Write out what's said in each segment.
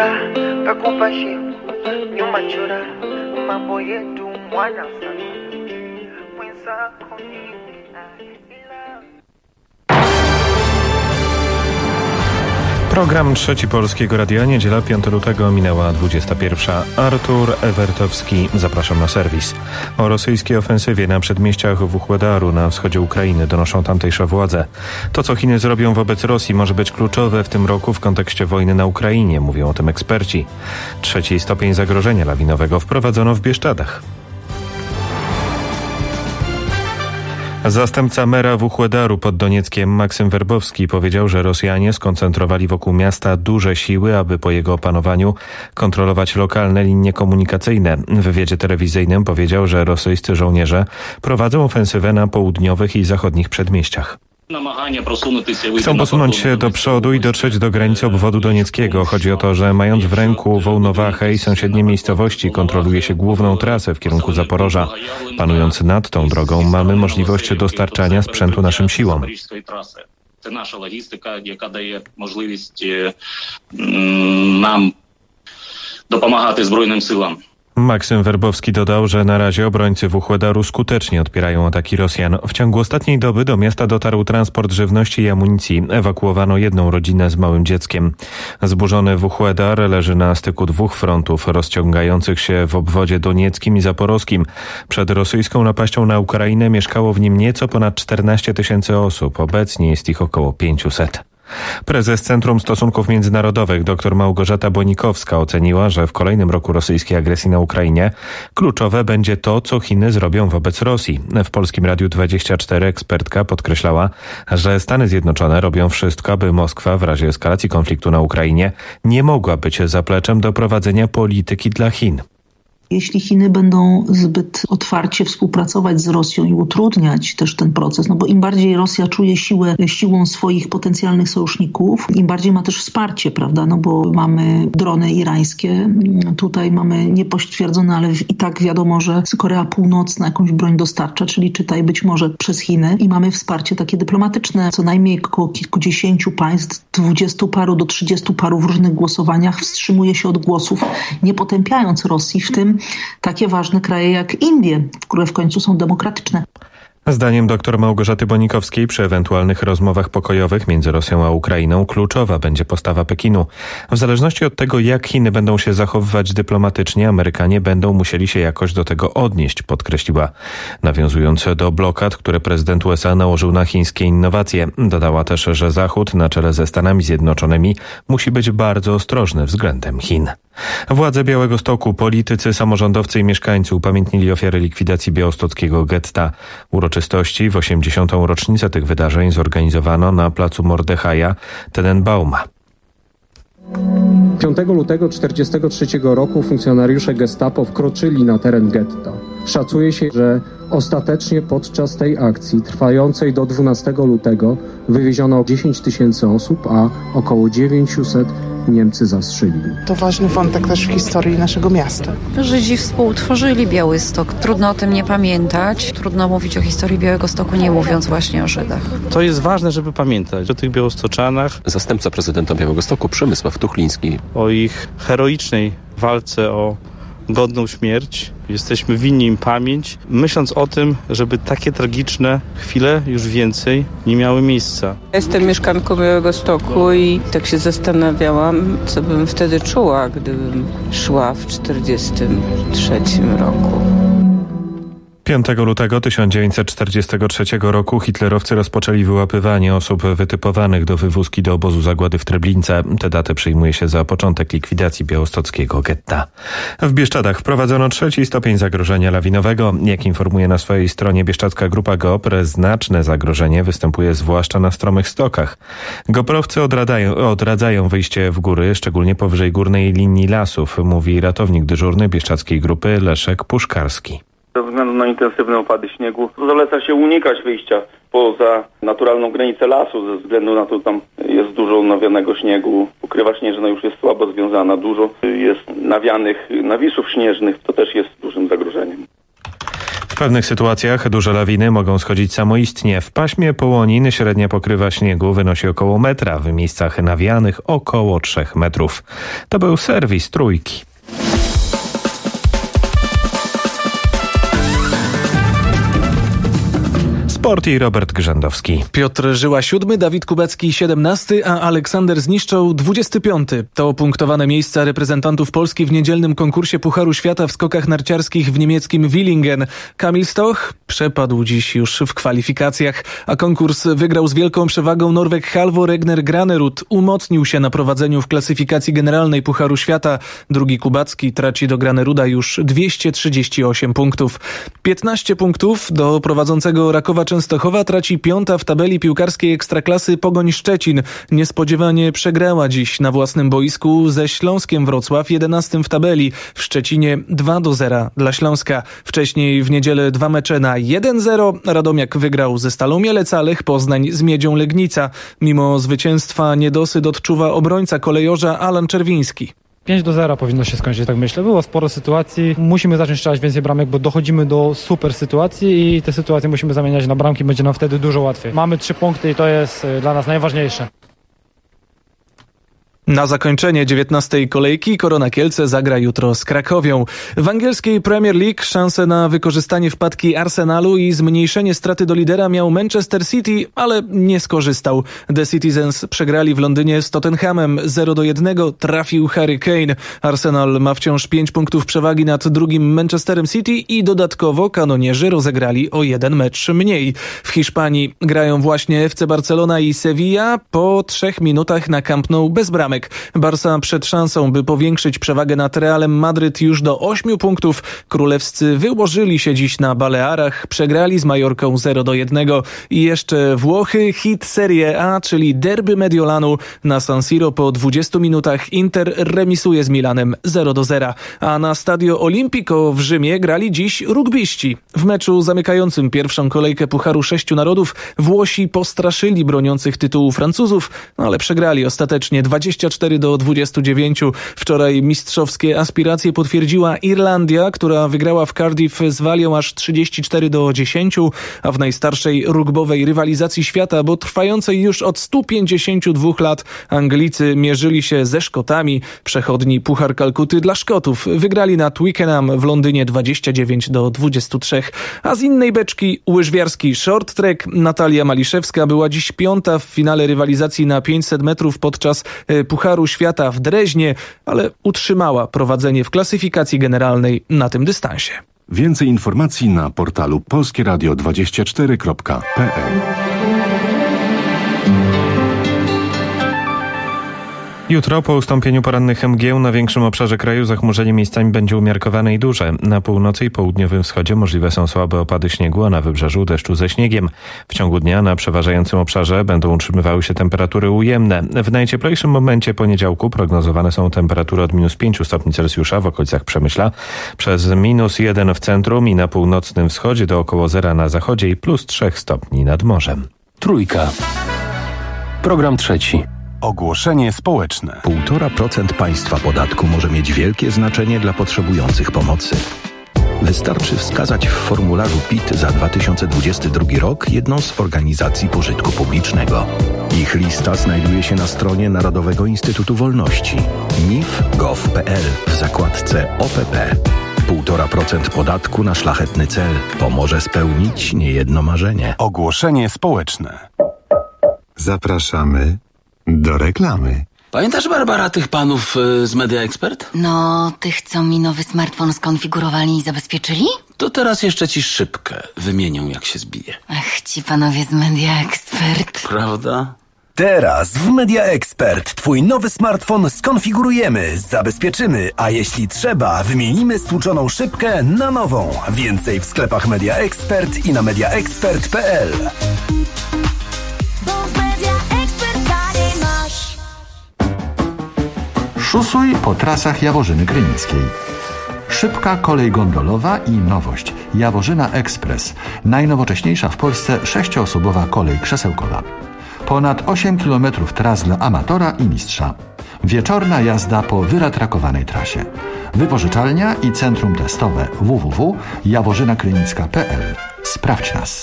kakupa shimo nyuma chora mambo yetu mwana sana mwenzako mimi ila. Program Trzeci Polskiego Radia, niedziela 5 lutego, minęła 21. Artur Ewertowski, zapraszam na serwis. O rosyjskiej ofensywie na przedmieściach Wuhłedaru na wschodzie Ukrainy donoszą tamtejsze władze. To, co Chiny zrobią wobec Rosji, może być kluczowe w tym roku w kontekście wojny na Ukrainie, mówią o tym eksperci. 3. stopień zagrożenia lawinowego wprowadzono w Bieszczadach. Zastępca mera Wuhłedaru pod Donieckiem Maksym Werbowski powiedział, że Rosjanie skoncentrowali wokół miasta duże siły, aby po jego opanowaniu kontrolować lokalne linie komunikacyjne. W wywiadzie telewizyjnym powiedział, że rosyjscy żołnierze prowadzą ofensywę na południowych i zachodnich przedmieściach. Chcą posunąć się do przodu i dotrzeć do granicy obwodu donieckiego. Chodzi o to, że mając w ręku Wołnowachę i sąsiednie miejscowości, kontroluje się główną trasę w kierunku Zaporoża. Panując nad tą drogą, mamy możliwość dostarczania sprzętu naszym siłom. To nasza logistyka, jaka daje możliwość nam dopomagać Zbrojnym Siłom. Maksym Werbowski dodał, że na razie obrońcy Wuhłedaru skutecznie odpierają ataki Rosjan. W ciągu ostatniej doby do miasta dotarł transport żywności i amunicji. Ewakuowano jedną rodzinę z małym dzieckiem. Zburzony Wuhłedar leży na styku dwóch frontów rozciągających się w obwodzie donieckim i zaporowskim. Przed rosyjską napaścią na Ukrainę mieszkało w nim nieco ponad 14 000 osób. Obecnie jest ich około 500. Prezes Centrum Stosunków Międzynarodowych dr Małgorzata Bonikowska oceniła, że w kolejnym roku rosyjskiej agresji na Ukrainie kluczowe będzie to, co Chiny zrobią wobec Rosji. W Polskim Radiu 24 ekspertka podkreślała, że Stany Zjednoczone robią wszystko, aby Moskwa w razie eskalacji konfliktu na Ukrainie nie mogła być zapleczem do prowadzenia polityki dla Chin. Jeśli Chiny będą zbyt otwarcie współpracować z Rosją i utrudniać też ten proces, no bo im bardziej Rosja czuje siłą swoich potencjalnych sojuszników, im bardziej ma też wsparcie, prawda, no bo mamy drony irańskie, tutaj mamy niepośtwierddzone, ale i tak wiadomo, że Korea Północna jakąś broń dostarcza, czyli czytaj być może przez Chiny i mamy wsparcie takie dyplomatyczne, co najmniej około kilkudziesięciu państw, 20 paru do 30 paru w różnych głosowaniach wstrzymuje się od głosów, nie potępiając Rosji, w tym takie ważne kraje jak Indie, które w końcu są demokratyczne. Zdaniem dr Małgorzaty Bonikowskiej przy ewentualnych rozmowach pokojowych między Rosją a Ukrainą kluczowa będzie postawa Pekinu. W zależności od tego, jak Chiny będą się zachowywać dyplomatycznie, Amerykanie będą musieli się jakoś do tego odnieść, podkreśliła. Nawiązując do blokad, które prezydent USA nałożył na chińskie innowacje, dodała też, że Zachód na czele ze Stanami Zjednoczonymi musi być bardzo ostrożny względem Chin. Władze Białegostoku, politycy, samorządowcy i mieszkańcy upamiętnili ofiary likwidacji białostockiego getta. Uroczystości w 80. rocznicę tych wydarzeń zorganizowano na placu Mordechaja Tenenbauma. 5 lutego 1943 roku funkcjonariusze Gestapo wkroczyli na teren getta. Szacuje się, że ostatecznie podczas tej akcji trwającej do 12 lutego wywieziono 10 000 osób, a około 900 Niemcy zastrzelili. To ważny wątek też w historii naszego miasta. Żydzi współtworzyli Białystok. Trudno o tym nie pamiętać. Trudno mówić o historii Białegostoku, nie mówiąc właśnie o Żydach. To jest ważne, żeby pamiętać o tych białostoczanach. Zastępca prezydenta Białegostoku, Przemysław Tuchliński. O ich heroicznej walce o godną śmierć. Jesteśmy winni im pamięć, myśląc o tym, żeby takie tragiczne chwile już więcej nie miały miejsca. Jestem mieszkanką Białegostoku i tak się zastanawiałam, co bym wtedy czuła, gdybym szła w 1943 roku. 5 lutego 1943 roku hitlerowcy rozpoczęli wyłapywanie osób wytypowanych do wywózki do obozu zagłady w Treblince. Tę datę przyjmuje się za początek likwidacji białostockiego getta. W Bieszczadach wprowadzono 3. stopień zagrożenia lawinowego. Jak informuje na swojej stronie bieszczadzka grupa GOPR, znaczne zagrożenie występuje zwłaszcza na stromych stokach. GOPR-owcy odradzają wyjście w góry, szczególnie powyżej górnej linii lasów, mówi ratownik dyżurny bieszczadzkiej grupy Leszek Puszkarski. Ze względu na intensywne opady śniegu zaleca się unikać wyjścia poza naturalną granicę lasu, ze względu na to, że tam jest dużo nawianego śniegu. Pokrywa śnieżna już jest słabo związana, dużo jest nawianych nawisów śnieżnych, to też jest dużym zagrożeniem. W pewnych sytuacjach duże lawiny mogą schodzić samoistnie. W paśmie Połonin średnia pokrywa śniegu wynosi około metra, w miejscach nawianych około 3 metrów. To był serwis Trójki. Sport i Robert Grzędowski. Piotr Żyła 7, Dawid Kubacki 17, a Aleksander Zniszczoł 25. To punktowane miejsca reprezentantów Polski w niedzielnym konkursie Pucharu Świata w skokach narciarskich w niemieckim Willingen. Kamil Stoch przepadł dziś już w kwalifikacjach, a konkurs wygrał z wielką przewagą Norweg Halvor Egner Granerud. Umocnił się na prowadzeniu w klasyfikacji generalnej Pucharu Świata. Drugi Kubacki traci do Graneruda już 238 punktów. 15 punktów do prowadzącego Rakowa Częstochowa traci 5. w tabeli piłkarskiej Ekstraklasy Pogoń Szczecin. Niespodziewanie przegrała dziś na własnym boisku ze Śląskiem Wrocław, 11. w tabeli. W Szczecinie 2-0 dla Śląska. Wcześniej w niedzielę 2 mecze na 1-0. Radomiak wygrał ze Stalą Mielec, a Lech Poznań z Miedzią Legnica. Mimo zwycięstwa niedosyt odczuwa obrońca kolejorza Alan Czerwiński. 5-0 powinno się skończyć, tak myślę. Było sporo sytuacji. Musimy zacząć strzelać więcej bramek, bo dochodzimy do super sytuacji i te sytuacje musimy zamieniać na bramki. Będzie nam wtedy dużo łatwiej. Mamy 3 punkty i to jest dla nas najważniejsze. Na zakończenie 19. kolejki Korona Kielce zagra jutro z Krakowią. W angielskiej Premier League szansę na wykorzystanie wpadki Arsenalu i zmniejszenie straty do lidera miał Manchester City, ale nie skorzystał. The Citizens przegrali w Londynie z Tottenhamem 0-1, trafił Harry Kane. Arsenal ma wciąż 5 punktów przewagi nad drugim Manchesterem City i dodatkowo kanonierzy rozegrali o 1 mecz mniej. W Hiszpanii grają właśnie FC Barcelona i Sevilla po 3 minutach na Camp Nou bez bramek. Barca przed szansą, by powiększyć przewagę nad Realem Madryt już do 8 punktów. Królewscy wyłożyli się dziś na Balearach, przegrali z Majorką 0-1. I jeszcze Włochy, hit Serie A, czyli derby Mediolanu. Na San Siro po 20 minutach Inter remisuje z Milanem 0-0. A na Stadio Olimpico w Rzymie grali dziś rugbiści. W meczu zamykającym pierwszą kolejkę Pucharu 6 Narodów Włosi postraszyli broniących tytułu Francuzów, ale przegrali ostatecznie 24-29. Wczoraj mistrzowskie aspiracje potwierdziła Irlandia, która wygrała w Cardiff z Walią aż 34-10, a w najstarszej rugbowej rywalizacji świata, bo trwającej już od 152 lat, Anglicy mierzyli się ze Szkotami. Przechodni Puchar Kalkuty dla Szkotów wygrali na Twickenham w Londynie 29-23. A z innej beczki łyżwiarski short track. Natalia Maliszewska była dziś 5. w finale rywalizacji na 500 metrów podczas Pucharu Świata w Dreźnie, ale utrzymała prowadzenie w klasyfikacji generalnej na tym dystansie. Więcej informacji na portalu polskieradio24.pl. Jutro po ustąpieniu porannych mgieł na większym obszarze kraju zachmurzenie miejscami będzie umiarkowane i duże. Na północy i południowym wschodzie możliwe są słabe opady śniegu, a na wybrzeżu deszczu ze śniegiem. W ciągu dnia na przeważającym obszarze będą utrzymywały się temperatury ujemne. W najcieplejszym momencie poniedziałku prognozowane są temperatury od -5 stopni Celsjusza w okolicach Przemyśla, przez -1 w centrum i na północnym wschodzie do około 0 na zachodzie i +3 stopni nad morzem. Trójka. Program trzeci. Ogłoszenie społeczne. 1,5% państwa podatku może mieć wielkie znaczenie dla potrzebujących pomocy. Wystarczy wskazać w formularzu PIT za 2022 rok jedną z organizacji pożytku publicznego. Ich lista znajduje się na stronie Narodowego Instytutu Wolności nif.gov.pl w zakładce OPP. 1,5% podatku na szlachetny cel pomoże spełnić niejedno marzenie. Ogłoszenie społeczne. Zapraszamy do reklamy. Pamiętasz, Barbara, tych panów z Media Expert? No, tych, co mi nowy smartfon skonfigurowali i zabezpieczyli? To teraz jeszcze ci szybkę wymienią, jak się zbije. Ach, ci panowie z Media Expert. Prawda? Teraz w Media Expert twój nowy smartfon skonfigurujemy, zabezpieczymy, a jeśli trzeba, wymienimy stłuczoną szybkę na nową. Więcej w sklepach Media Expert i na mediaexpert.pl. Szusuj po trasach Jaworzyny Krynickiej. Szybka kolej gondolowa i nowość. Jaworzyna Express. Najnowocześniejsza w Polsce 6-osobowa kolej krzesełkowa. Ponad 8 km tras dla amatora i mistrza. Wieczorna jazda po wyratrakowanej trasie. Wypożyczalnia i centrum testowe www.jaworzynakrynicka.pl. Sprawdź nas.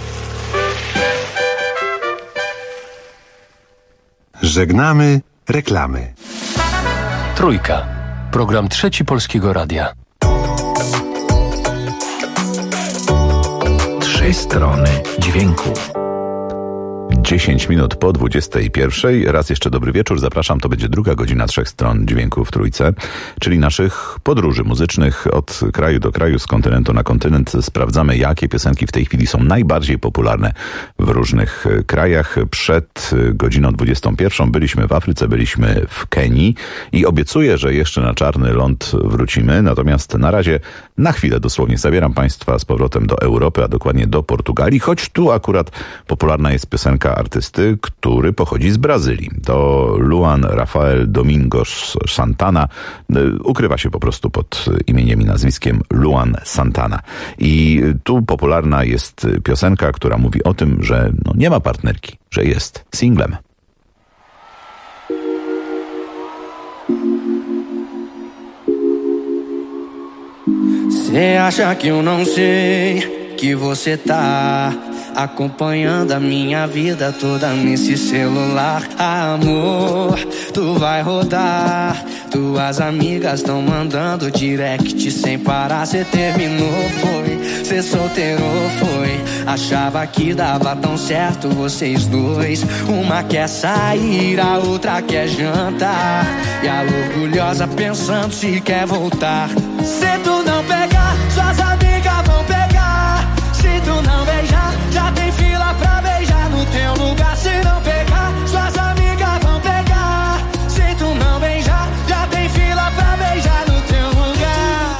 Żegnamy reklamy. Trójka. Program Trzeci Polskiego Radia. 3 strony dźwięku. 10 minut po 21. Raz jeszcze dobry wieczór. Zapraszam, to będzie druga godzina 3 stron dźwięku w Trójce, czyli naszych podróży muzycznych od kraju do kraju, z kontynentu na kontynent. Sprawdzamy, jakie piosenki w tej chwili są najbardziej popularne w różnych krajach. Przed godziną 21 byliśmy w Afryce, byliśmy w Kenii i obiecuję, że jeszcze na czarny ląd wrócimy. Natomiast na razie, na chwilę dosłownie, zabieram Państwa z powrotem do Europy, a dokładnie do Portugalii, choć tu akurat popularna jest piosenka artysty, który pochodzi z Brazylii. To Luan Rafael Domingos Santana. Ukrywa się po prostu pod imieniem i nazwiskiem Luan Santana. I tu popularna jest piosenka, która mówi o tym, że nie ma partnerki, że jest singlem. Cê acha que eu não sei que você tá acompanhando a minha vida toda nesse celular? Amor, tu vai rodar. Tuas amigas tão mandando direct sem parar. Cê terminou, foi? Cê solteirou, foi? Achava que dava tão certo vocês dois. Uma quer sair, a outra quer jantar. E a orgulhosa pensando se quer voltar. Se tu não pegar, suas amigas vão pegar. Se tu não beijar, já tem fila pra beijar no teu lugar. Se não pegar, suas amigas vão pegar. Se tu não beijar, já tem fila pra beijar no teu lugar.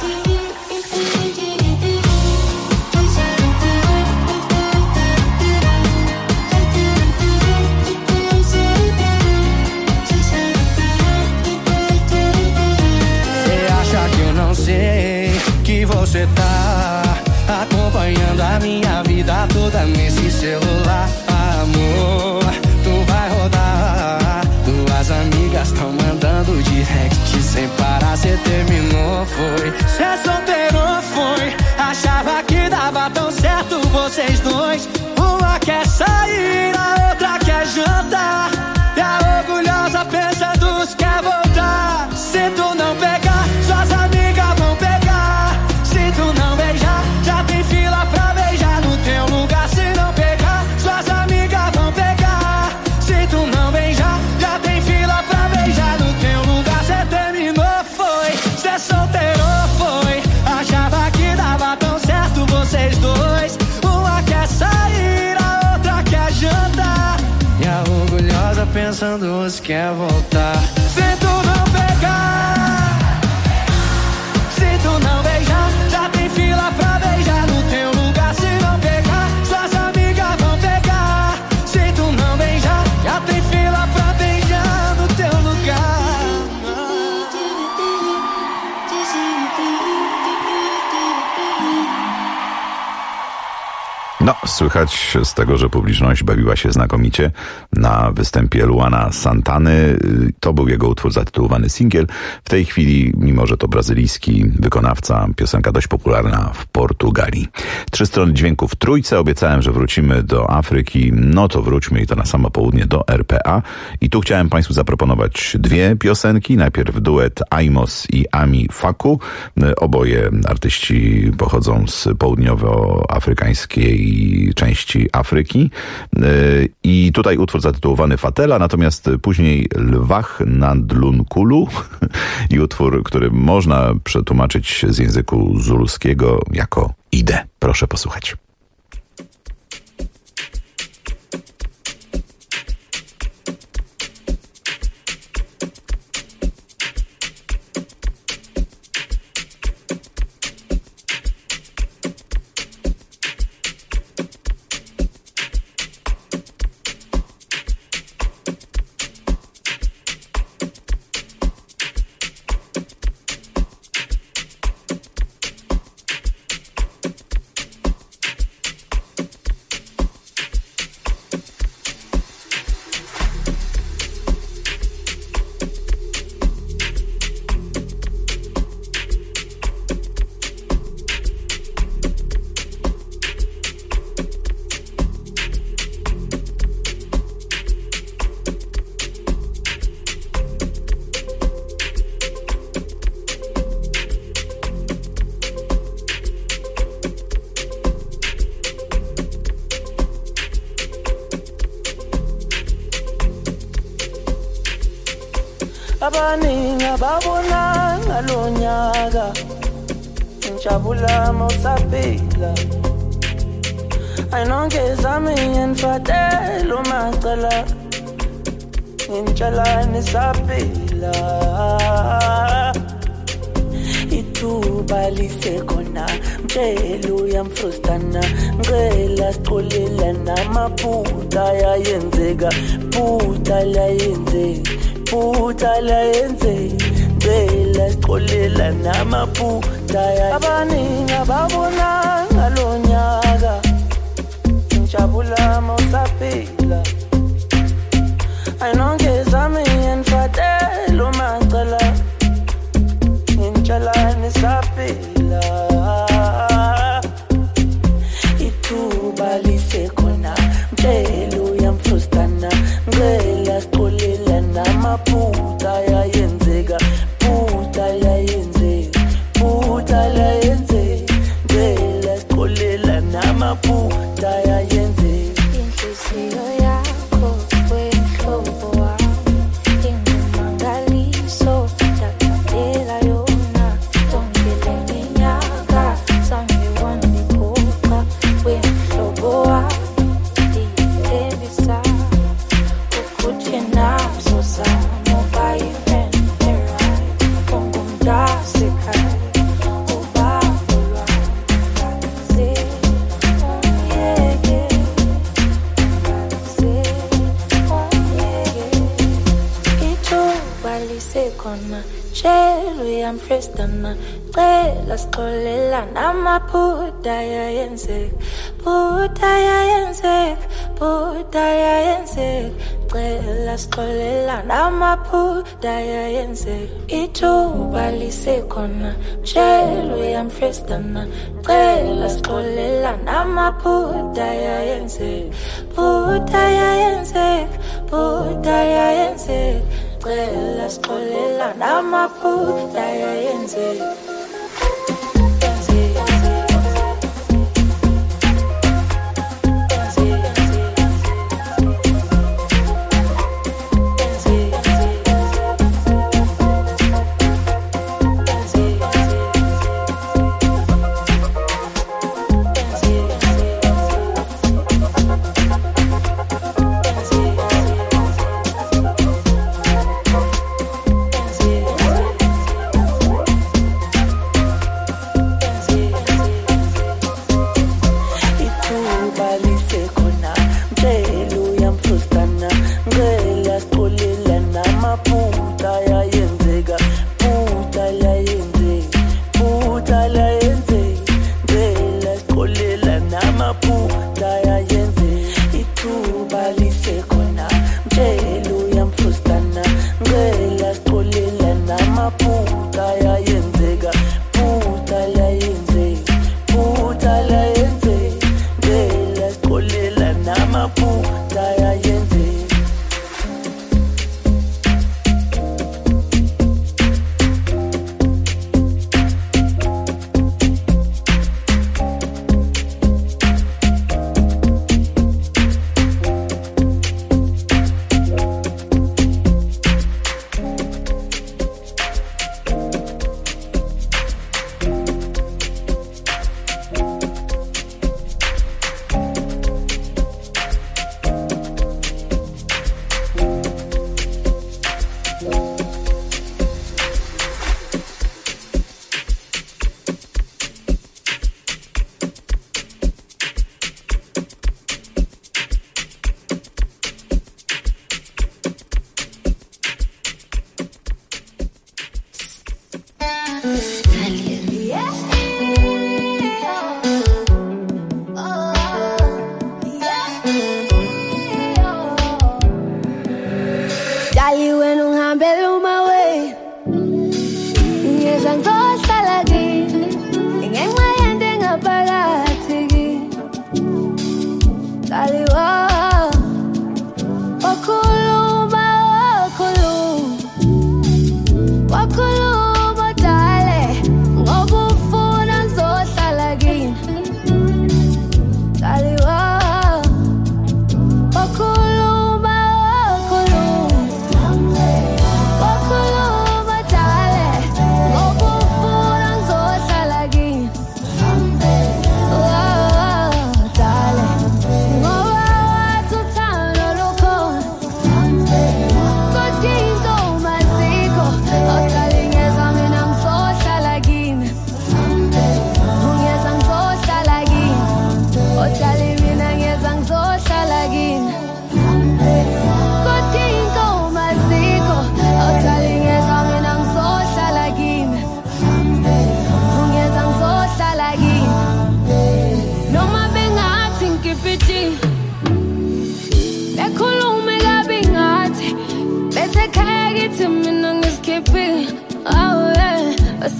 Você acha que eu não sei que você tá acompanhando a minha vida toda nesse celular? Amor, tu vai rodar. Tuas amigas tão mandando direct sem parar. Cê terminou, foi? Cê solteirou, foi? Achava que dava tão certo vocês dois. Uma quer sair, a outra quer jantar. E a orgulhosa pensando se quer voltar. Se tu não pegar, suas amigas vão pegar. Se tu não beijar, já tem fila pra beijar no teu lugar. Se não pegar, suas amigas vão pegar. Se tu não beijar, já tem fila pra beijar no teu lugar. Cê terminou, foi? Cê solteirou, foi? Achava que dava tão certo vocês dois. Uma quer sair, a outra quer jantar. E a orgulhosa pensando se quer voltar. Se tu não pegar, se tu não beijar, já tem fila pra beijar no teu lugar. Se não pegar, suas amigas vão pegar. Se tu não beijar, já tem fila pra beijar no teu lugar. No, słychać z tego, że publiczność bawiła się znakomicie na występie Luana Santany. To był jego utwór zatytułowany Singiel. W tej chwili, mimo że to brazylijski wykonawca, piosenka dość popularna w Portugalii. 3 strony dźwięku w Trójce. Obiecałem, że wrócimy do Afryki. No to wróćmy i to na samo południe do RPA. I tu chciałem Państwu zaproponować 2 piosenki. Najpierw duet Aimos i Ami Faku. Oboje artyści pochodzą z południowoafrykańskiej części Afryki. I tutaj utwór zatytułowany Fatela, natomiast później Lwach Nandlunkulu i utwór, który można przetłumaczyć z języku zuluskiego jako Idę. Proszę posłuchać. abaningi ababonanga lo nyaka ngijabula mawusaphila ayinonke zami ngiyenfatela umacala ngintshela nisaphila ithuba lisekhona mtshela uyamfrustana ngicela sixolela namaphutha ayenzeka phutha layenze ngicela sixolela namaphutha abaningi ababonanga lo nyaka ngijabula mawusaphila ayinonke zami ngiyenfatela umacala ngintshela nisaphila ithuba lisekhona mtshela uyamfrustana ngicela sixolela namaphutha ayenzeka phutha layenze ngicela sixolela namaphutha ayenzeka inhliziyo yakho wehlobo wami ingumangaliso ndakabela yona tongele minyaka zange wandikhoqa wehlobo wami ndiyithembisa ukuthi nazo zami ubayifendera ungumntasekhaya ubabulwa khona tshela uyamfrustana cela sixolela namaphutha ayenzeka cela sixolela namaphutha ayenzeka ithuba lisekhona tshela uyamfrustana cela sixolela namaphutha ayenzeka cela sixolela namaphutha ayenzeka Wakhuluma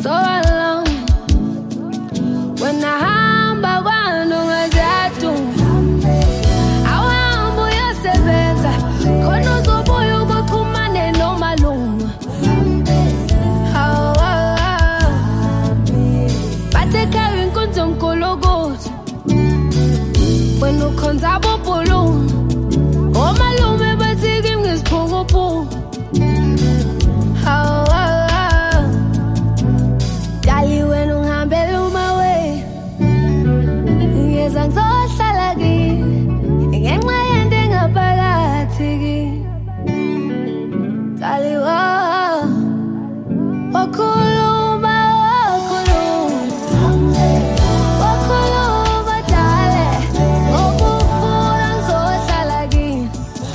so alone. When I hamba kwanu ngazatu awambu yasebenza khona uzobuya ubuxhumane nomalungu. Bathekaya inkonzo mkolokothi wena ukhonza abobhulungu omalume bathike ngesiphukuphungu. Dali wena ungihambele umawe ngiyeza ngizohlala kini ngenxa yento engaphakathi kini. Dali wakhuluma dale ngokufuna ngizohlala kini.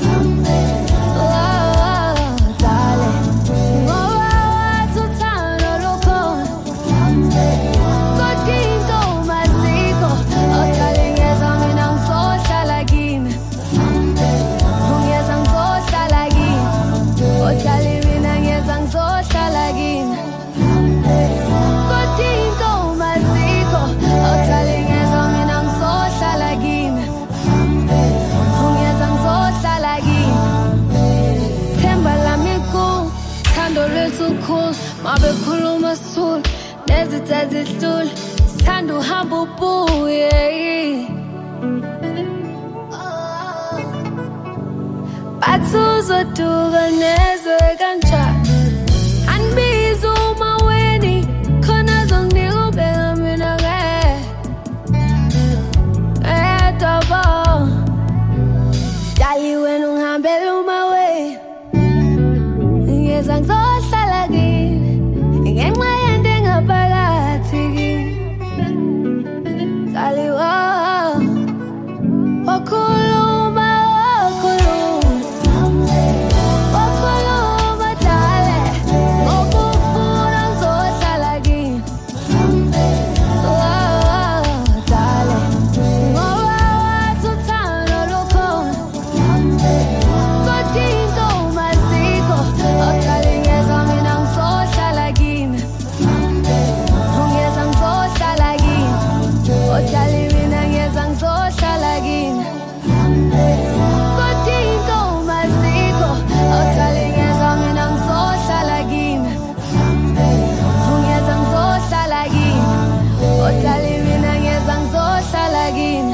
Dale ngoba wathi uthando lukhona kodwa into umaziko ohlale ngeza mina ngizohlala kini. Ungeza ngizohlala kini ohlale mina ngeza ngizohlala kini. Kodwa into umaziko ohlale ngeza mina ngizohlala kini. Ungeza ngizohlala kini. Themba lami ku thando lwethu khulu mabekhuluma sithule nezitha zihlule sithanda uhamba ubuye. Bathi uzoduka nezwe kanjani andibiza umaweni khona zonginika ubheka mina edaba. Dali wena ungihambele umaweni ngiyeza ngizohlala kini ngenxa yento engaphakathi kini. Dali wakhuluma dale ngokufuna ngizohlala kini. Dale ngoba wathi uthando lukhona kodwa into umaziko ohlale ngeza mina ngizohlala kini. Ungeza ngizohlala kini ohlale mina ngeza ngizohlala kini. Kodwa into umaziko ohlale ngeza mina ngizohlala kini. Ungeza ngizohlala kini ohlale mina ngeza ngizohlala kini.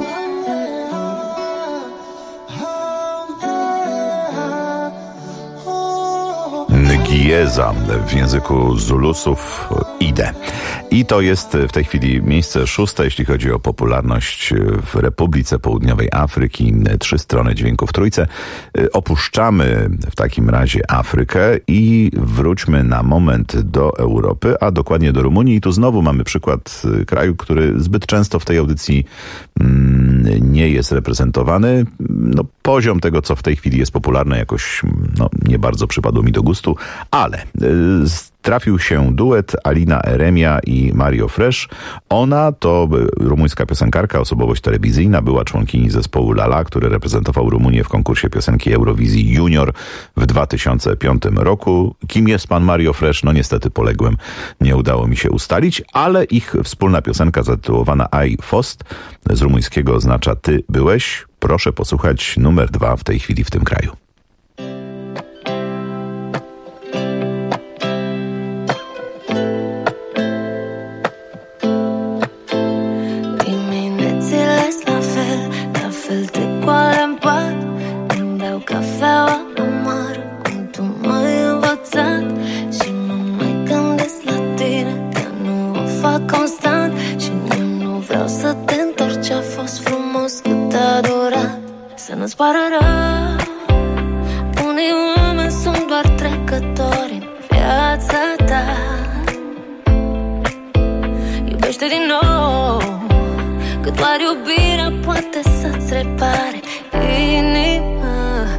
Ngieza w języku Zulusów idę. I to jest w tej chwili miejsce 6, jeśli chodzi o popularność w Republice Południowej Afryki. 3 strony dźwięku w trójce. Opuszczamy w takim razie Afrykę i wróćmy na moment do Europy, a dokładnie do Rumunii. I tu znowu mamy przykład kraju, który zbyt często w tej audycji nie jest reprezentowany. No, poziom tego, co w tej chwili jest popularne, jakoś nie bardzo przypadło mi do gustu, ale trafił się duet Alina Eremia i Mario Fresh. Ona to rumuńska piosenkarka, osobowość telewizyjna, była członkini zespołu Lala, który reprezentował Rumunię w konkursie piosenki Eurowizji Junior w 2005 roku. Kim jest pan Mario Fresh? No niestety poległem, nie udało mi się ustalić, ale ich wspólna piosenka zatytułowana I Fost z rumuńskiego oznacza ty byłeś. Proszę posłuchać numer 2 w tej chwili w tym kraju. Să nu-ți pară rău, unii oameni sunt doar trecători în viața ta. Iubește din nou, că doar iubirea poate să-ți repare inima.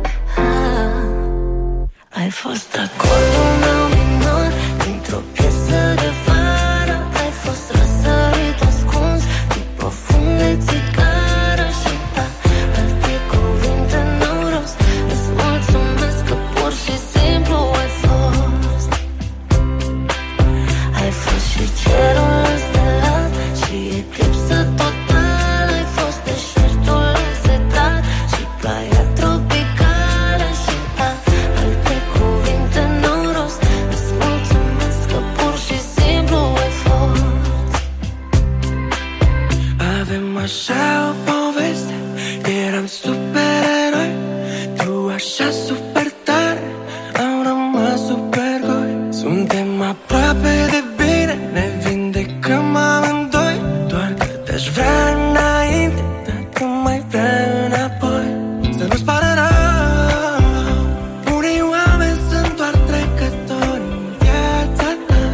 Ai fost acordul meu minor, dintr-o piesă de vară. Ai fost răsărit ascuns, după fum de țigară. Și alte cuvinte n-au rost. Îți mulțumesc că pur și simplu ai fost. Ai fost cerul înstelat și eclipsă totală. Ai fost deșertul însetat și playa tropicală și alte cuvinte n-au rost. Îți mulțumesc că pur și simplu ai fost. Avem așa o poveste, eram supereroi, tu așa super tare, am rămas super goi. Suntem aproape de bine, ne vindecăm amândoi. Doar că te-aș vrea înainte, dacă mai vrea înapoi. Să nu-ți pară rău, unii oameni sunt doar trecători în viața ta.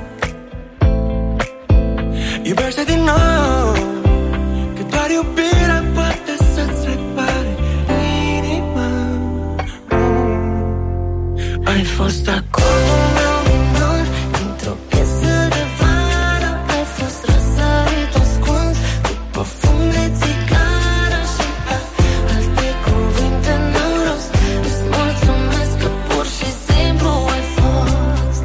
Iubește din nou, că doar iubirea poate să-ți repare inima. Ai fost acolo meu minor, dintr-o piesă de vară. Ai fost răsărit ascuns după fum de țigară și alte cuvinte n-au rost. Îți mulțumesc că pur și simplu ai fost.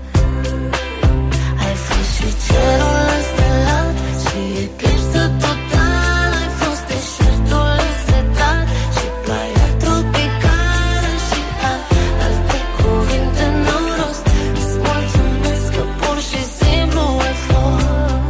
Ai fost și cerul înstelat și eclipsă totală. Ai fost deșertul însetat și playa tropicală și alte cuvinte n-au rost. Îți mulțumesc că pur și simplu ai fost.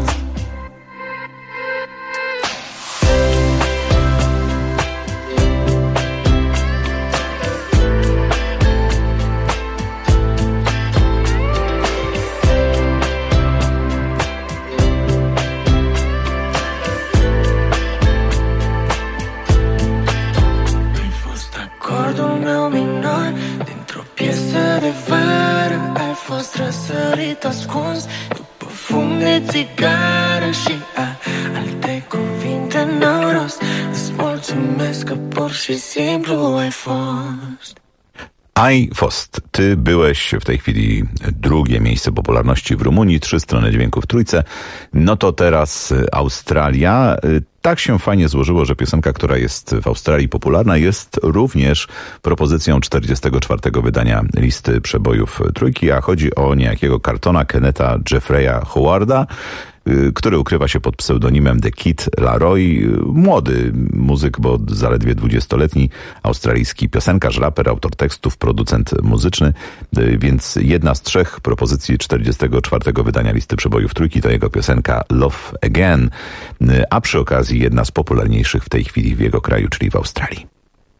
Ai fost acordul meu minor, dintr-o piesă de vară. Ai fost răsărit ascuns după fum de țigară și alte cuvinte n-au rost. Îți mulțumesc că pur și simplu ai fost. Ai fost. Ty byłeś w tej chwili drugie miejsce popularności w Rumunii, 3 strony dźwięków w trójce. No to teraz Australia. Tak się fajnie złożyło, że piosenka, która jest w Australii popularna, jest również propozycją 44. wydania listy przebojów trójki, a chodzi o niejakiego Carltona Kennetha Jeffreya Howarda, który ukrywa się pod pseudonimem The Kid Laroi. Młody muzyk, bo zaledwie 20-letni, australijski piosenkarz, raper, autor tekstów, producent muzyczny, więc jedna z 3 propozycji 44. wydania listy przebojów trójki to jego piosenka Love Again, a przy okazji jedna z popularniejszych w tej chwili w jego kraju, czyli w Australii.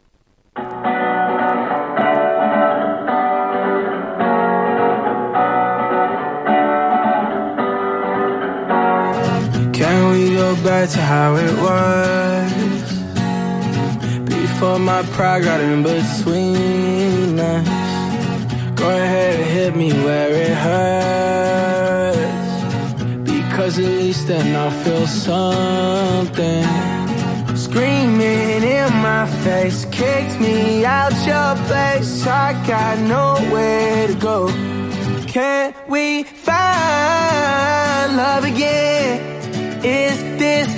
Can we go back to how it was before my pride got in between us? Go ahead and hit me where it hurts, because at least then I'll feel something. Screaming in my face, kicked me out your place. I got nowhere to go. Can we find love again? Is this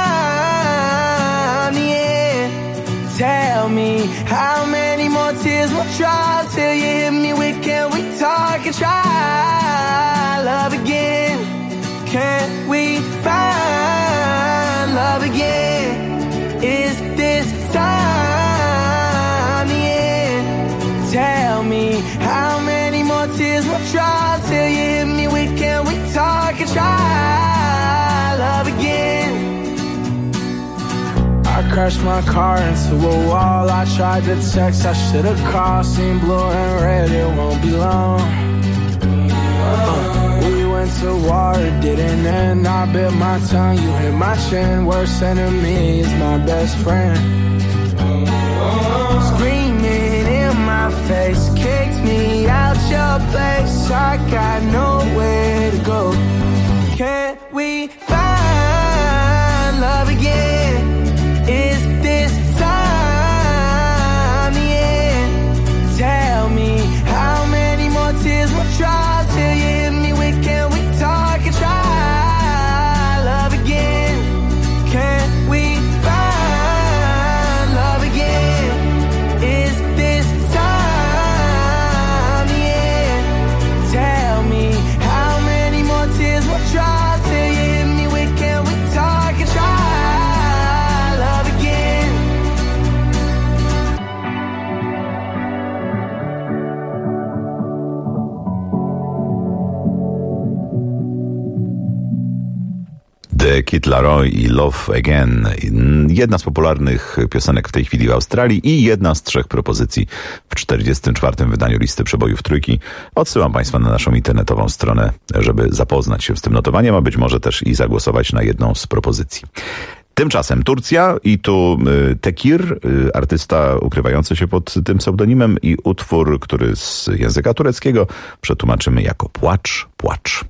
time the end? Tell me how many more tears will drop till you hit me with can we talk and try love again? Can we find love again? Is this time the end? Tell me how many more tears will drop till you hit me with can we talk and try love again? I crashed my car into a wall. I tried to text, I should've called. Seen blue and red, it won't be long. We went to war, it didn't end. I bit my tongue, you hit my chin. Worst enemy is my best friend. Screaming in my face, kicked me out your place. I got nowhere to go. Can we find love again? Is this time the end? Tell me how many more tears will drop till you hit me with can we talk and try love again? Can we find love again? Is this time the end? Tell me how many Kid Laroi i Love Again. Jedna z popularnych piosenek w tej chwili w Australii i jedna z 3 propozycji w 44. wydaniu listy przebojów Trójki. Odsyłam Państwa na naszą internetową stronę, żeby zapoznać się z tym notowaniem, a być może też i zagłosować na jedną z propozycji. Tymczasem Turcja i tu Tekir, artysta ukrywający się pod tym pseudonimem, i utwór, który z języka tureckiego przetłumaczymy jako Płacz, płacz.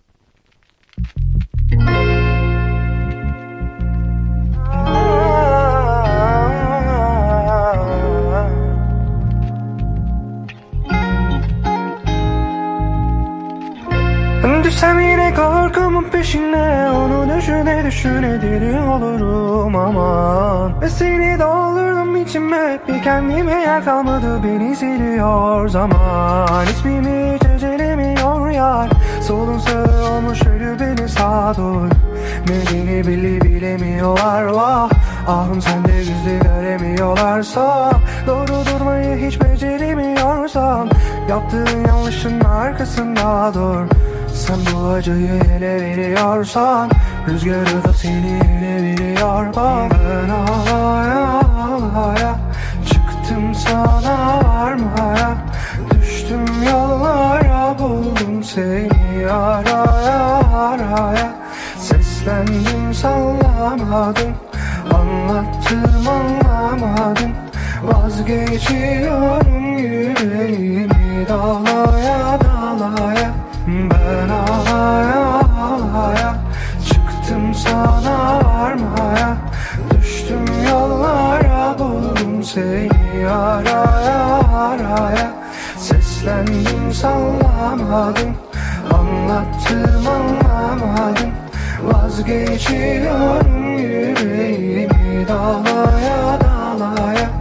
Düşsem yine korkumun peşine, onu düşüne düşüne deli olurum aman. Ve seni doldurdum içime, bir kendime yer kalmadı, beni siliyor zaman. İsmimi hiç ecelemiyor yar, solun sağı olmuş ölü beni sağdur. Nedeni bilemiyorlar vah, ahım sende yüzü göremiyorlarsa. Doğru durmayı hiç beceremiyorsan, yaptığın yanlışın arkasında dur. Sen bu acıyı ele veriyorsan, rüzgarı da seni ele veriyor bak. Ben ağlaya ağlaya çıktım sana varmaya, düştüm yollara buldum seni araya araya. Seslendim sallamadım, anlattım anlamadın. Vazgeçiyorum yüreğimi dalaya dalaya. Ben ağlaya ağlaya çıktım sana varmaya, düştüm yollara buldum seni araya araya. Seslendim sallamadım, anlattım anlamadın. Vazgeçiyorum yüreğimi dalaya dalaya.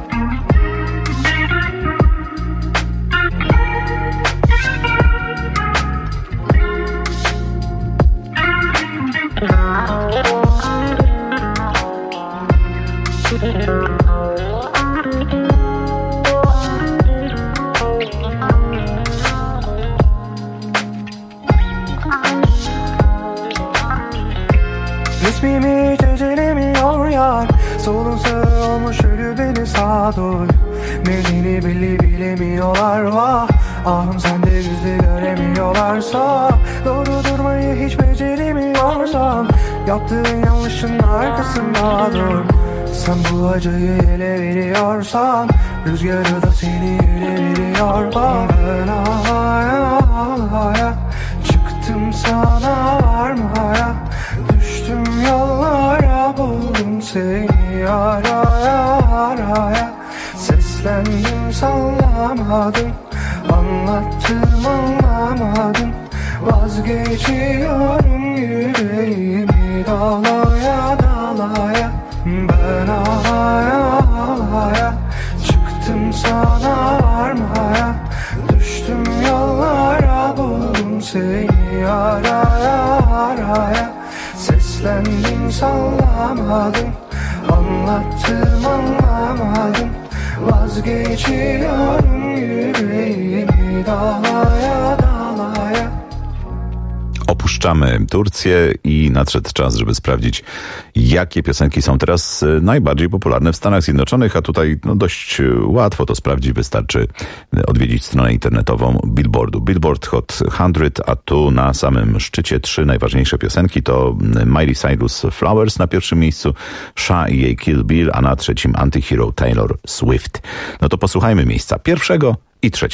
İsmimi hiç ecelemiyor yar, solun sağı olmuş ölü beni sağdur. Nedeni bilemiyorlar vah, ahım sende yüzü göremiyorlarsa. Doğru durmayı hiç beceremiyorsan, yaptığın yanlışın arkasında dur. Sen bu acıyı ele veriyorsan, rüzgarı da seni ele veriyor bak. Ben ağlaya ağlaya çıktım sana varmaya, düştüm yollara buldum seni araya araya. Seslendim sallamadım, anlattım anlamadın. Vazgeçiyorum yüreğimi dalaya dalaya. Ben ağlaya ağlaya çıktım sana varmaya, düştüm yollara buldum seni araya araya. Seslendim sallamadım, anlattım anlamadın. Vazgeçiyorum yüreğimi dalaya dalaya. Opuszczamy Turcję i nadszedł czas, żeby sprawdzić, jakie piosenki są teraz najbardziej popularne w Stanach Zjednoczonych, a tutaj dość łatwo to sprawdzić. Wystarczy odwiedzić stronę internetową Billboardu. Billboard Hot 100, a tu na samym szczycie 3 najważniejsze piosenki to Miley Cyrus Flowers na pierwszym miejscu, Sha i jej Kill Bill, a na trzecim Antihero Taylor Swift. No to posłuchajmy miejsca 1. i 3.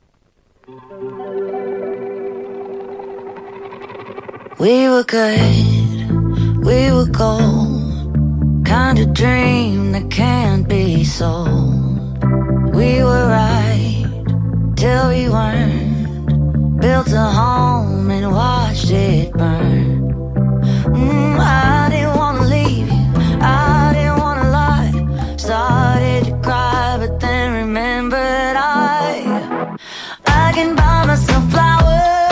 We were good, we were gold, kind of dream that can't be sold. We were right till we weren't, built a home and watched it burn. I didn't want to leave you, I didn't want to lie. Started to cry but then remembered I can buy myself flowers,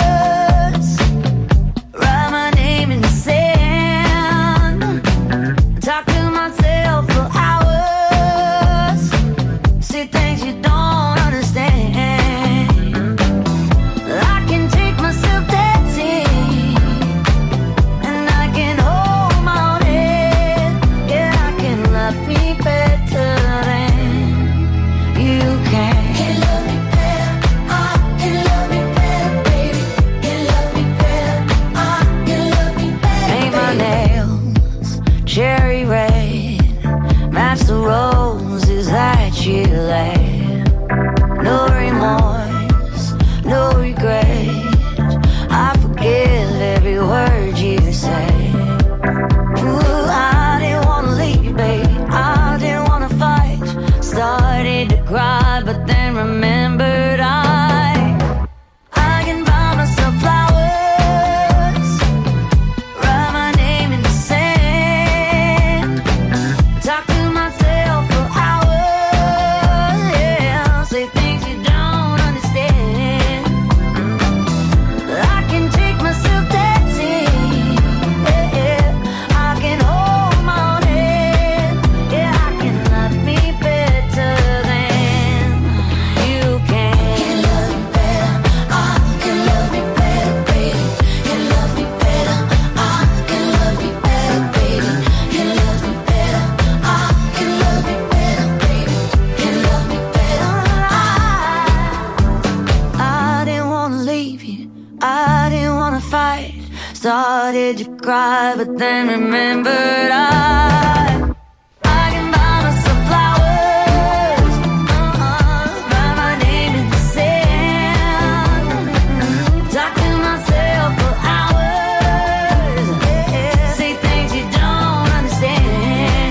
talk to myself for hours, see things you don't understand. I can take myself dancing Started to cry, but then remembered I can buy myself flowers, write my name in the sand, talk to myself for hours, say things you don't understand.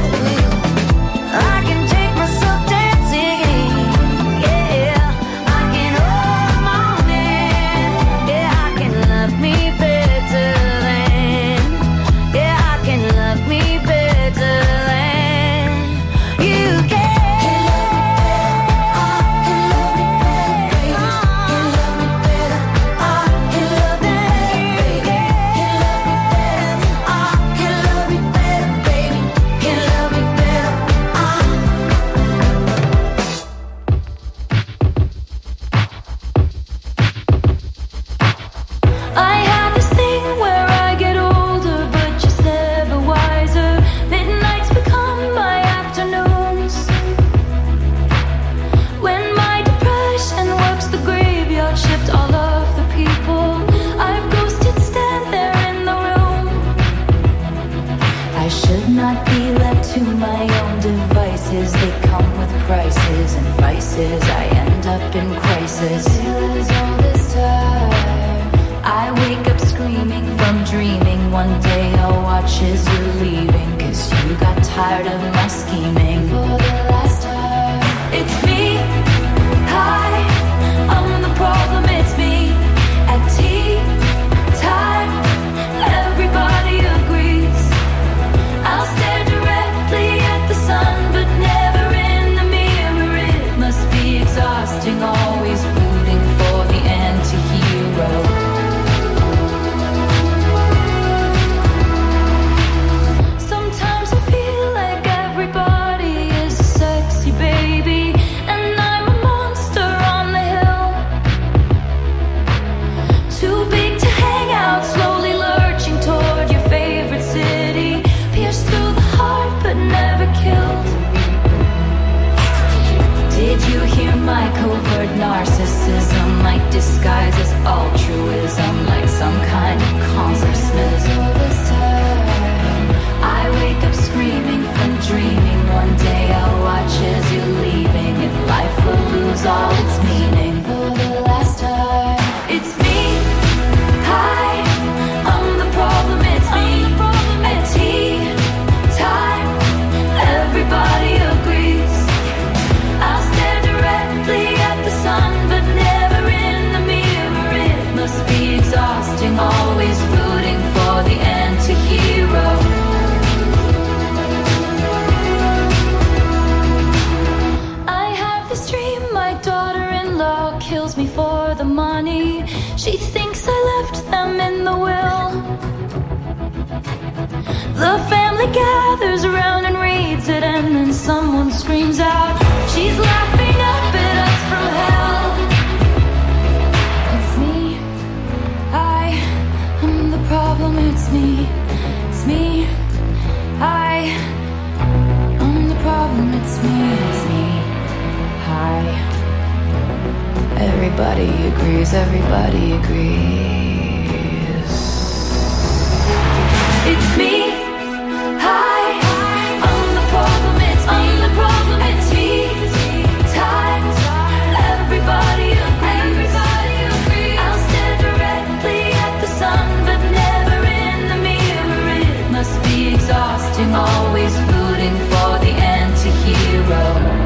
I can take myself dancing, yeah, I can hold the morning, yeah, I can love me better than, yeah, I can love me better than you can. I have this thing where I get older, but just never wiser. Midnights become my afternoons. When my depression works the graveyard shift, all of the people I've ghosted stand there in the room. I should not be left to my own devices. They come with prices and vices. I end up in crisis. Feels all this time. I wake up screaming from dreaming. One day I'll watch as you're leaving, 'cause you got tired of my scheming. For the last time, it's me. Hi, I'm the problem, it's me. At tea time, everybody agrees. I'll stare directly at the sun, but never in the mirror. It must be exhausting, always rooting for the anti-hero. Sometimes I feel like everybody is a sexy baby, and I'm a monster on the hill. Too big to hang out, slowly lurching toward your favorite city. Pierced through the heart, but never killed. Did you hear my covert narcissism? Like disguise as altruism, like some kind of consciousness. All this time, I wake up screaming from dreaming. One day I'll watch as you're leaving, and life will lose all its meaning. For the last time, it's me. Hi, I'm the problem, it's me. At tea time, everybody agrees. I'll stare directly at the sun, but never in the mirror. It must be exhausting, always rooting for the anti-hero. I have this dream, my daughter-in-law kills me for the money. She thinks I left them in the will. The family gathers around and reads it, and then someone screams out, she's laughing up at us from hell. It's me. I'm the problem, it's me. It's me. I'm the problem, it's me. It's me. Hi. Everybody agrees, everybody agrees. It's me. Hi, I'm the problem, it's me. I'm the problem, it's me. Time, everybody agrees. I'll stare directly at the sun, but never in the mirror. It must be exhausting, always rooting for the anti-hero.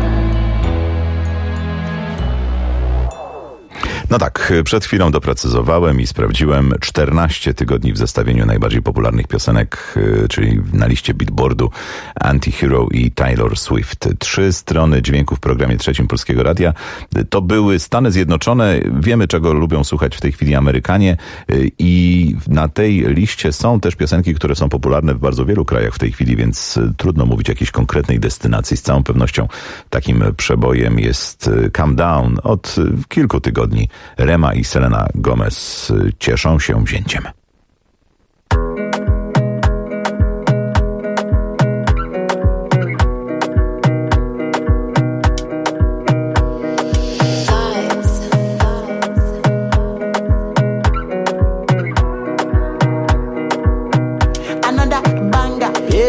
No tak, przed chwilą doprecyzowałem i sprawdziłem 14 tygodni w zestawieniu najbardziej popularnych piosenek, czyli na liście Billboardu Anti-Hero i Taylor Swift. 3 strony dźwięku w programie trzecim Polskiego Radia. To były Stany Zjednoczone. Wiemy, czego lubią słuchać w tej chwili Amerykanie i na tej liście są też piosenki, które są popularne w bardzo wielu krajach w tej chwili, więc trudno mówić o jakiejś konkretnej destynacji. Z całą pewnością takim przebojem jest Calm Down. Od kilku tygodni Rema i Selena Gomez cieszą się wzięciem.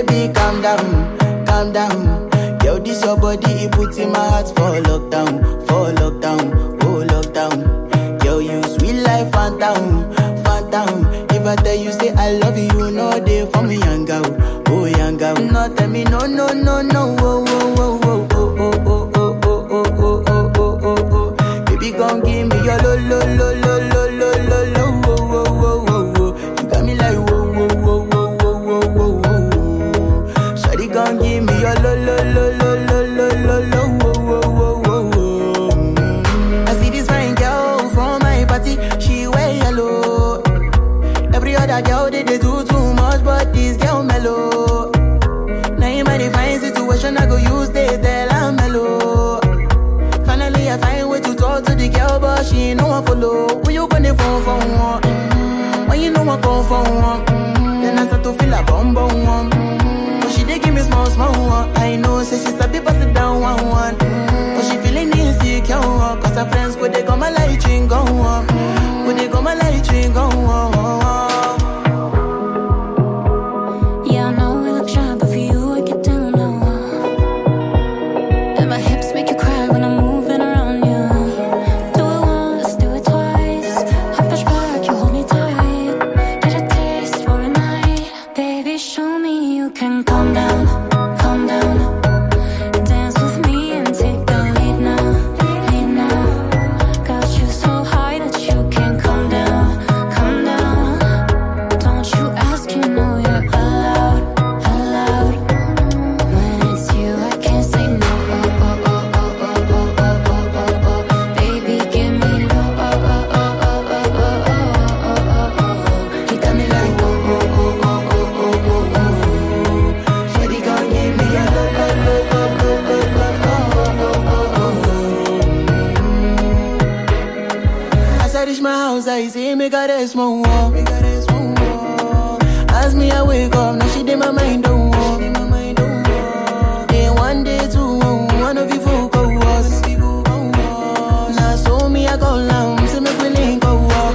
Baby, calm down, calm down. Yo, this your body, it puts in my heart for lockdown, oh lockdown. Yo, you sweet life, phantom, phantom. If I tell you say I love you, you know they for me, young girl, oh young girl. No, tell me no, no, no, no, oh, oh, oh, oh, oh, oh, oh, oh, oh, oh, oh, oh, oh, oh. Baby, gon' give me your lo, lo, lo, lo, lo, lo, lo, lo, oh, oh, oh, oh, oh. You got me like whoa, whoa, whoa, whoa, whoa, whoa, whoa, whoa. Shawty gon' give me your lo, lo, lo, lo, lo, lo, lo, lo, oh, oh, oh, oh. I see this fine girl from my party, she wear yellow. Every other girl they do too much, but this girl mellow. Now in my divine situation, I go use they tell I'm mellow. Finally I find way to talk to the girl, but she ain't no one follow. When you gonna phone for one? When you know I come for one? Then I start to feel a bum bum one. But she dey give me small small one. I know say she's a bit pass it down one one. But she feeling insecure, cause her friends go they come a light ring go on. Go they come a light ring go on. As me I wake up, now she did my mind don't walk. Then one day two, one of you folk go was. Now so me I go down, so make me link go walk.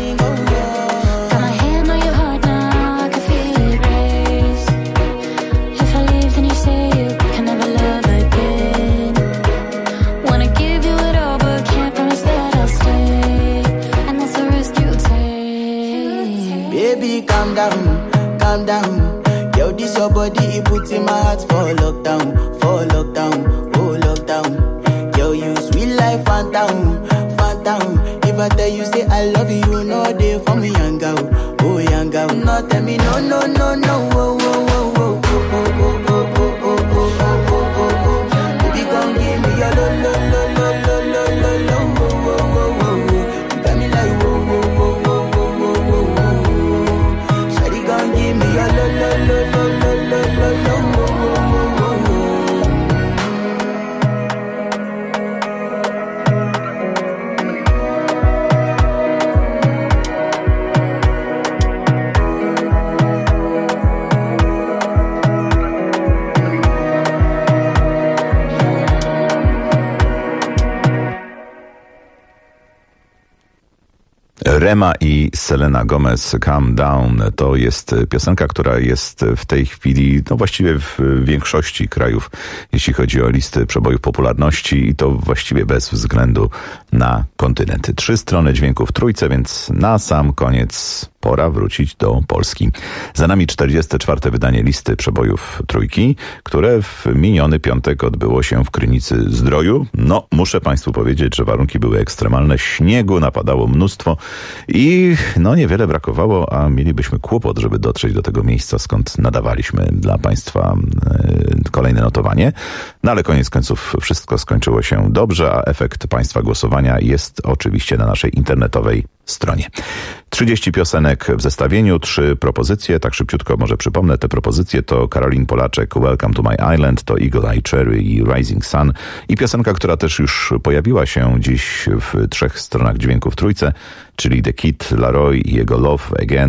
Got my hand on your heart now, I can feel it race. If I leave then you say you can never love again. Wanna give you it all but can't promise that I'll stay. And that's the risk you take. Baby, calm down, calm down. Yo, this your body, it puts in my heart for lockdown, oh lockdown. Yo, you sweet life, phantom, phantom. If I tell you say I love you, you know they for me, young girl, oh young girl. No, tell me no, no, no, no, oh, oh, oh, oh, oh, oh, oh, oh, oh, oh, oh, oh, oh. Baby, come give me your lo, lo, lo, lo, lo, lo, lo, lo, oh, oh, oh, oh. You got me like whoa, whoa, whoa, whoa, whoa, whoa, whoa. Shawty, come give me your lo, lo, lo, lo, lo, lo, lo, lo, oh, oh, oh, oh. Rema i Selena Gomez, Calm Down, to jest piosenka, która jest w tej chwili, no właściwie w większości krajów, jeśli chodzi o listy przebojów popularności i to właściwie bez względu na kontynenty. 3 strony dźwięków w trójce, więc na sam koniec pora wrócić do Polski. Za nami 44. wydanie listy przebojów trójki, które w miniony piątek odbyło się w Krynicy Zdroju. No, muszę Państwu powiedzieć, że warunki były ekstremalne, śniegu napadało mnóstwo i no niewiele brakowało, a mielibyśmy kłopot, żeby dotrzeć do tego miejsca, skąd nadawaliśmy dla Państwa kolejne notowanie. No ale koniec końców wszystko skończyło się dobrze, a efekt Państwa głosowania jest oczywiście na naszej internetowej stronie. 30 piosenek w zestawieniu, 3 propozycje, tak szybciutko może przypomnę te propozycje, to Karolin Polaczek, Welcome to My Island, to Eagle Eye Cherry i Rising Sun i piosenka, która też już pojawiła się dziś w 3 stronach dźwięków w trójce, czyli The Kid Laroi i jego Love Again.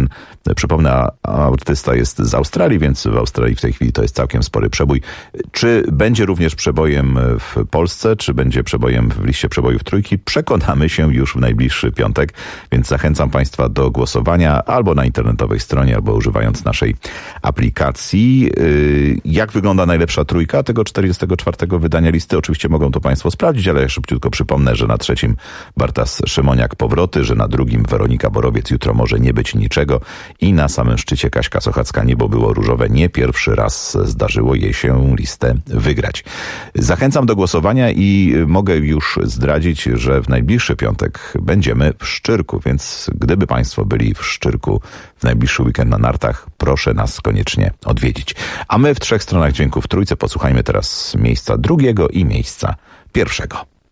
Przypomnę, artysta jest z Australii, więc w Australii w tej chwili to jest całkiem spory przebój. Czy będzie również przebojem w Polsce, czy będzie przebojem w liście przebojów Trójki? Przekonamy się już w najbliższy piątek, więc zachęcam Państwa do głosowania albo na internetowej stronie, albo używając naszej aplikacji. Jak wygląda najlepsza trójka tego 44. wydania listy? Oczywiście mogą to Państwo sprawdzić, ale ja szybciutko przypomnę, że na 3. Bartas Szymoniak Powroty, że na 2. Weronika Borowiec Jutro może nie być niczego i na samym szczycie Kaśka Sochacka Niebo było różowe. Nie pierwszy raz zdarzyło jej się listę wygrać. Zachęcam do głosowania i mogę już zdradzić, że w najbliższy piątek będziemy w Szczyrku, więc gdyby Państwo byli w Szczyrku w najbliższy weekend na nartach, proszę nas koniecznie odwiedzić. A my w 3 stronach dźwięku w Trójce posłuchajmy teraz miejsca 2. i miejsca 1.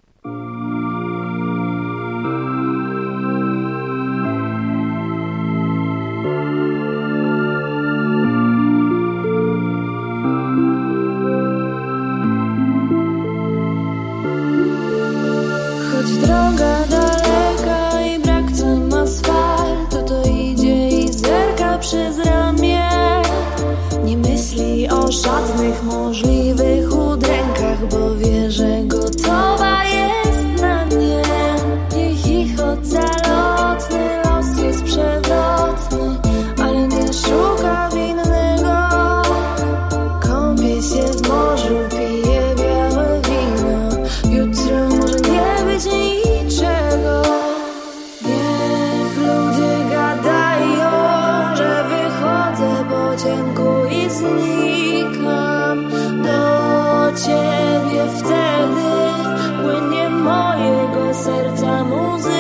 Choć droga daleka i brak tam asfaltu, to idzie i zerka przez ramię. Nie myśli o żadnych możliwych udrękach, bo wie, że gotowa jest na nie. Niech ich ocalotny los jest przewrotny, ale nie szuka winnego. Kąpie się w morzu, pije białe wino. Jutro może nie być niczego. Niech ludzie gadają, że wychodzę po ciemku i znikam. Do ciebie wtedy płynie mojego serca muzyka.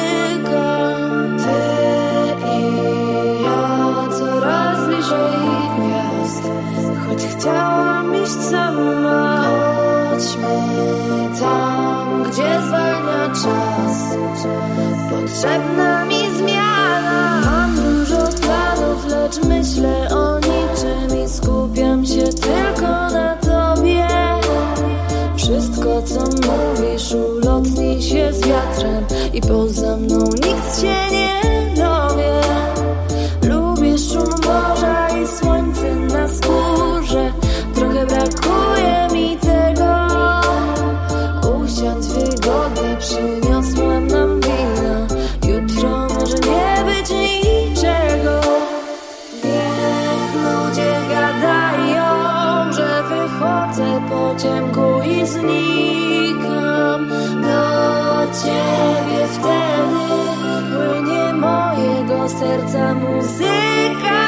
Ty i ja coraz bliżej gwiazd, choć chciałam iść sama. Chodźmy tam, gdzie zwalnia czas, potrzebna mi zmiana. Mam dużo planów, lecz myślę o niczym i skupiam się tylko na tobie. Wszystko, co mówisz, ulotni się z wiatrem i poza mną nikt się nie dowie. Lubię szum morza i słońce na skórze, trochę brakuje mi tego. Usiądź wygodnie, przyniosłam nam wino. Jutro może nie być niczego. Niech ludzie gadają, że wychodzę po ciemku i znikam. Do ciebie wtedy płynie mojego serca muzyka.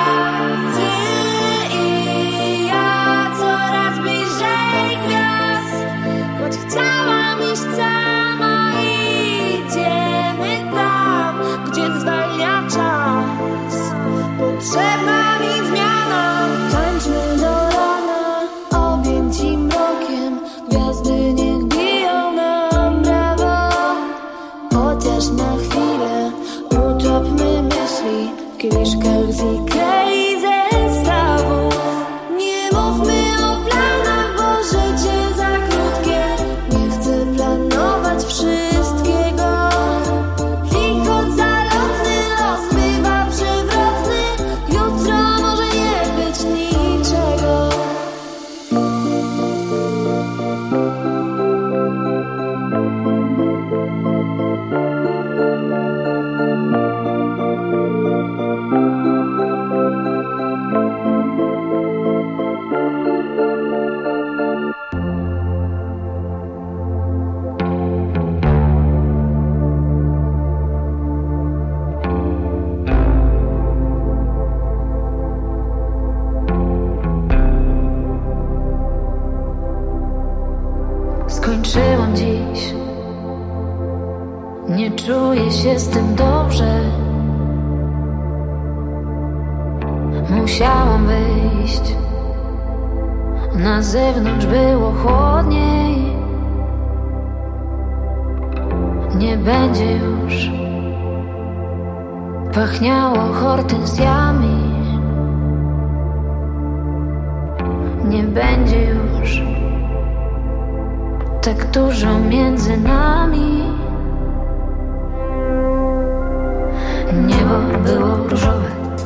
Ty i ja coraz bliżej gwiazd, choć chciałam iść sama. Idziemy tam, gdzie zwalnia czas, potrzebna mi zmiana. Tańczmy do rana, objęci mrokiem, gwiazdy niech biją nam brawo. Chociaż na chwilę utopmy myśli, kieliszka łzy klei zestawów. Nie mówmy o planach, bo życie za krótkie. Nie chcę planować wszystkiego. Ich ocalotny los bywa przewrotny. Jutro może nie być niczego. Skończyłam dziś, nie czuję się z tym dobrze. Musiałam wyjść, na zewnątrz było chłodniej. Nie będzie już pachniało hortensjami. Nie będzie już tak dużo między nami. Niebo było różowe,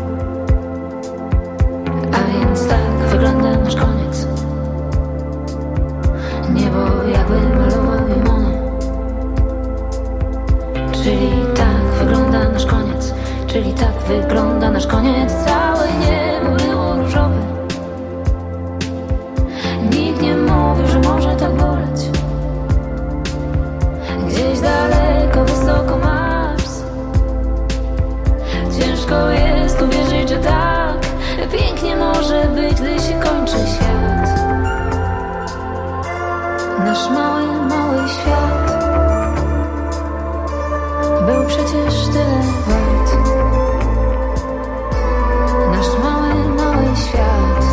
wygląda nasz koniec. Całe niebo było różowe. Nikt nie mówił, że może tak boleć. Gdzieś daleko, wysoko Mars. Ciężko jest uwierzyć, że tak pięknie może być, gdy się kończy świat. Nasz mały, mały świat był przecież tyle wart. Nasz mały, mały świat.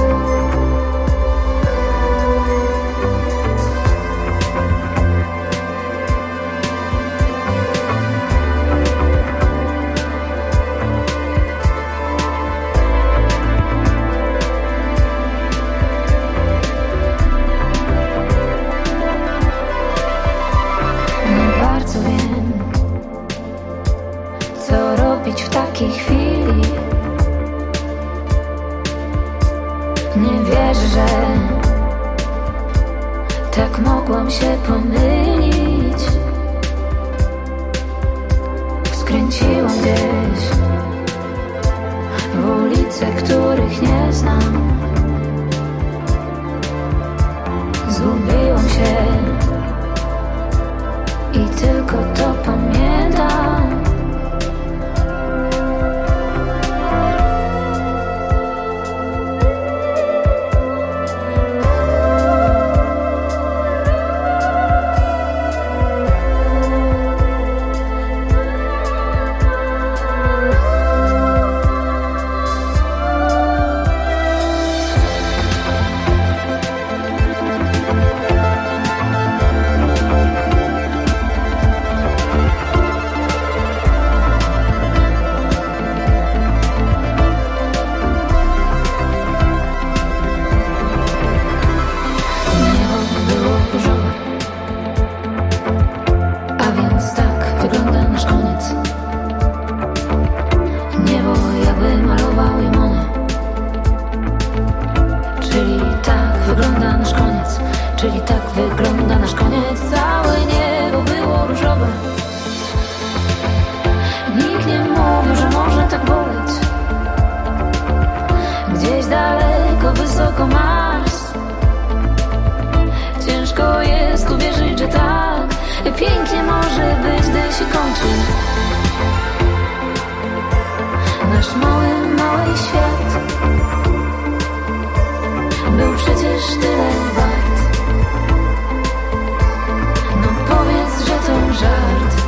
W takiej chwili nie wierzę, że tak mogłam się pomylić. Skręciłam gdzieś w ulice, których nie znam. Zgubiłam się i tylko to pamiętam. Czyli tak wygląda nasz koniec. Całe niebo było różowe. Nikt nie mówił, że może tak boleć. Gdzieś daleko, wysoko Mars. Ciężko jest uwierzyć, że tak pięknie może być, gdy się kończy. Nasz mały, mały świat był przecież tyle wart. Powiedz, że to żart.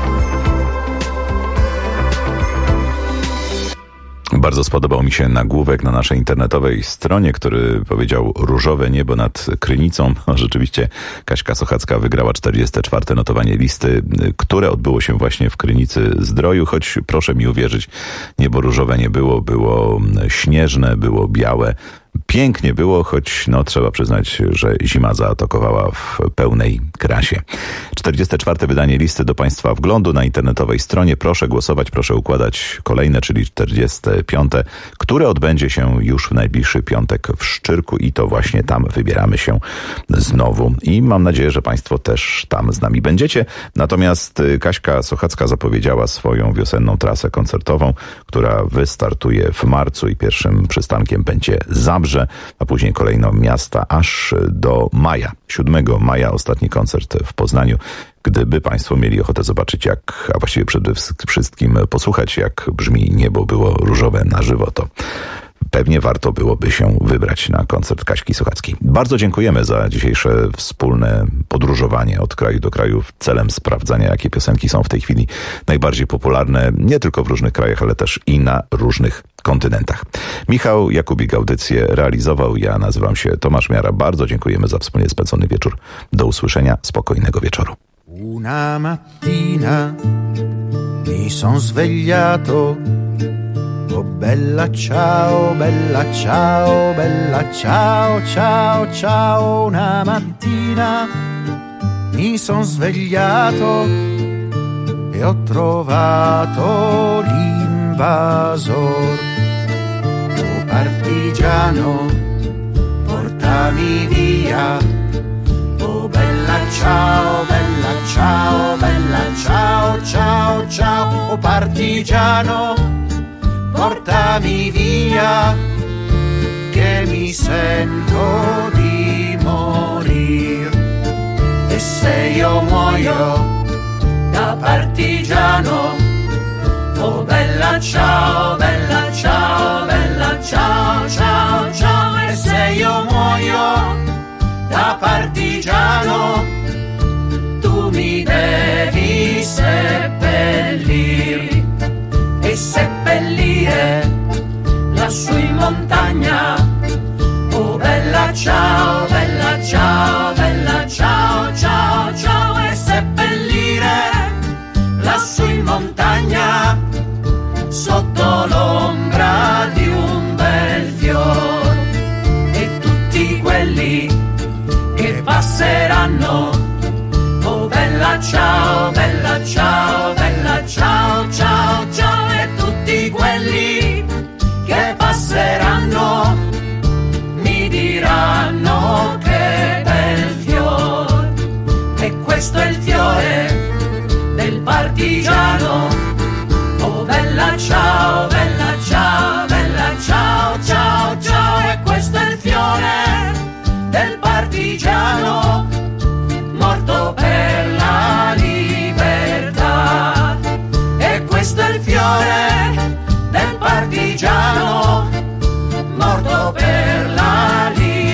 Bardzo spodobał mi się nagłówek na naszej internetowej stronie, który powiedział różowe niebo nad Krynicą. Rzeczywiście Kaśka Sochacka wygrała 44. notowanie listy, które odbyło się właśnie w Krynicy Zdroju, choć proszę mi uwierzyć, niebo różowe nie było, było śnieżne, było białe. Pięknie było, choć trzeba przyznać, że zima zaatakowała w pełnej krasie. 44. wydanie listy do Państwa wglądu na internetowej stronie. Proszę głosować, proszę układać kolejne, czyli 45., które odbędzie się już w najbliższy piątek w Szczyrku i to właśnie tam wybieramy się znowu. I mam nadzieję, że Państwo też tam z nami będziecie. Natomiast Kaśka Sochacka zapowiedziała swoją wiosenną trasę koncertową, która wystartuje w marcu i pierwszym przystankiem będzie Zabrze, a później kolejno miasta aż do maja. 7 maja ostatni koncert w Poznaniu. Gdyby Państwo mieli ochotę zobaczyć, a właściwie przede wszystkim posłuchać, jak brzmi Niebo było różowe na żywo, to pewnie warto byłoby się wybrać na koncert Kaśki Sochackiej. Bardzo dziękujemy za dzisiejsze wspólne podróżowanie od kraju do kraju celem sprawdzania, jakie piosenki są w tej chwili najbardziej popularne, nie tylko w różnych krajach, ale też i na różnych kontynentach. Michał Jakubik audycję realizował. Ja nazywam się Tomasz Miara. Bardzo dziękujemy za wspólnie spędzony wieczór. Do usłyszenia. Spokojnego wieczoru. Una mattina mi son svegliato. Oh bella ciao, bella ciao, bella ciao, ciao, ciao. Una mattina mi son svegliato e ho trovato l'invasor. Oh partigiano, portami via. Oh bella ciao, bella ciao, bella ciao, ciao, ciao. Oh partigiano, portami via, che mi sento di morir. E se io muoio da partigiano, oh bella ciao, bella ciao, bella ciao, ciao, ciao. E se io muoio da partigiano, tu mi devi seppellir e seppellire lassù in montagna. Oh bella ciao, bella ciao, bella ciao, ciao, ciao. E seppellire lassù in montagna, sotto l'ombra di un bel fior. E tutti quelli che passeranno, oh bella ciao, bella ciao, bella ciao, ciao, ciao. E tutti quelli che passeranno mi diranno che bel fior. E questo è il fiore del partigiano. Oh bella ciao, bella ciao, bella ciao, ciao, ciao. E questo è il fiore del partigiano, morto per la libertà. E questo è il fiore del partigiano, morto per la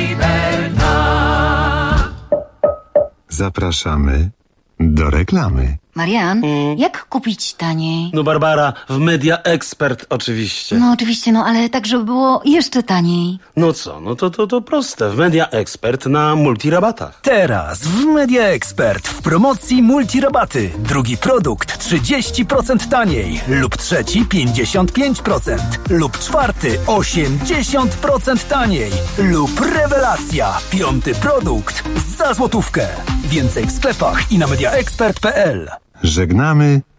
libertà. Zapraszamy do reklamy. Marian, jak kupić taniej? No Barbara, w Media Expert oczywiście. No oczywiście, ale tak, żeby było jeszcze taniej. No co, no to proste. W Media Expert na multirabatach. Teraz w Media Expert w promocji multirabaty. Drugi produkt 30% taniej lub trzeci 55% lub czwarty 80% taniej lub rewelacja, piąty produkt za złotówkę. Więcej w sklepach i na mediaexpert.pl. Żegnamy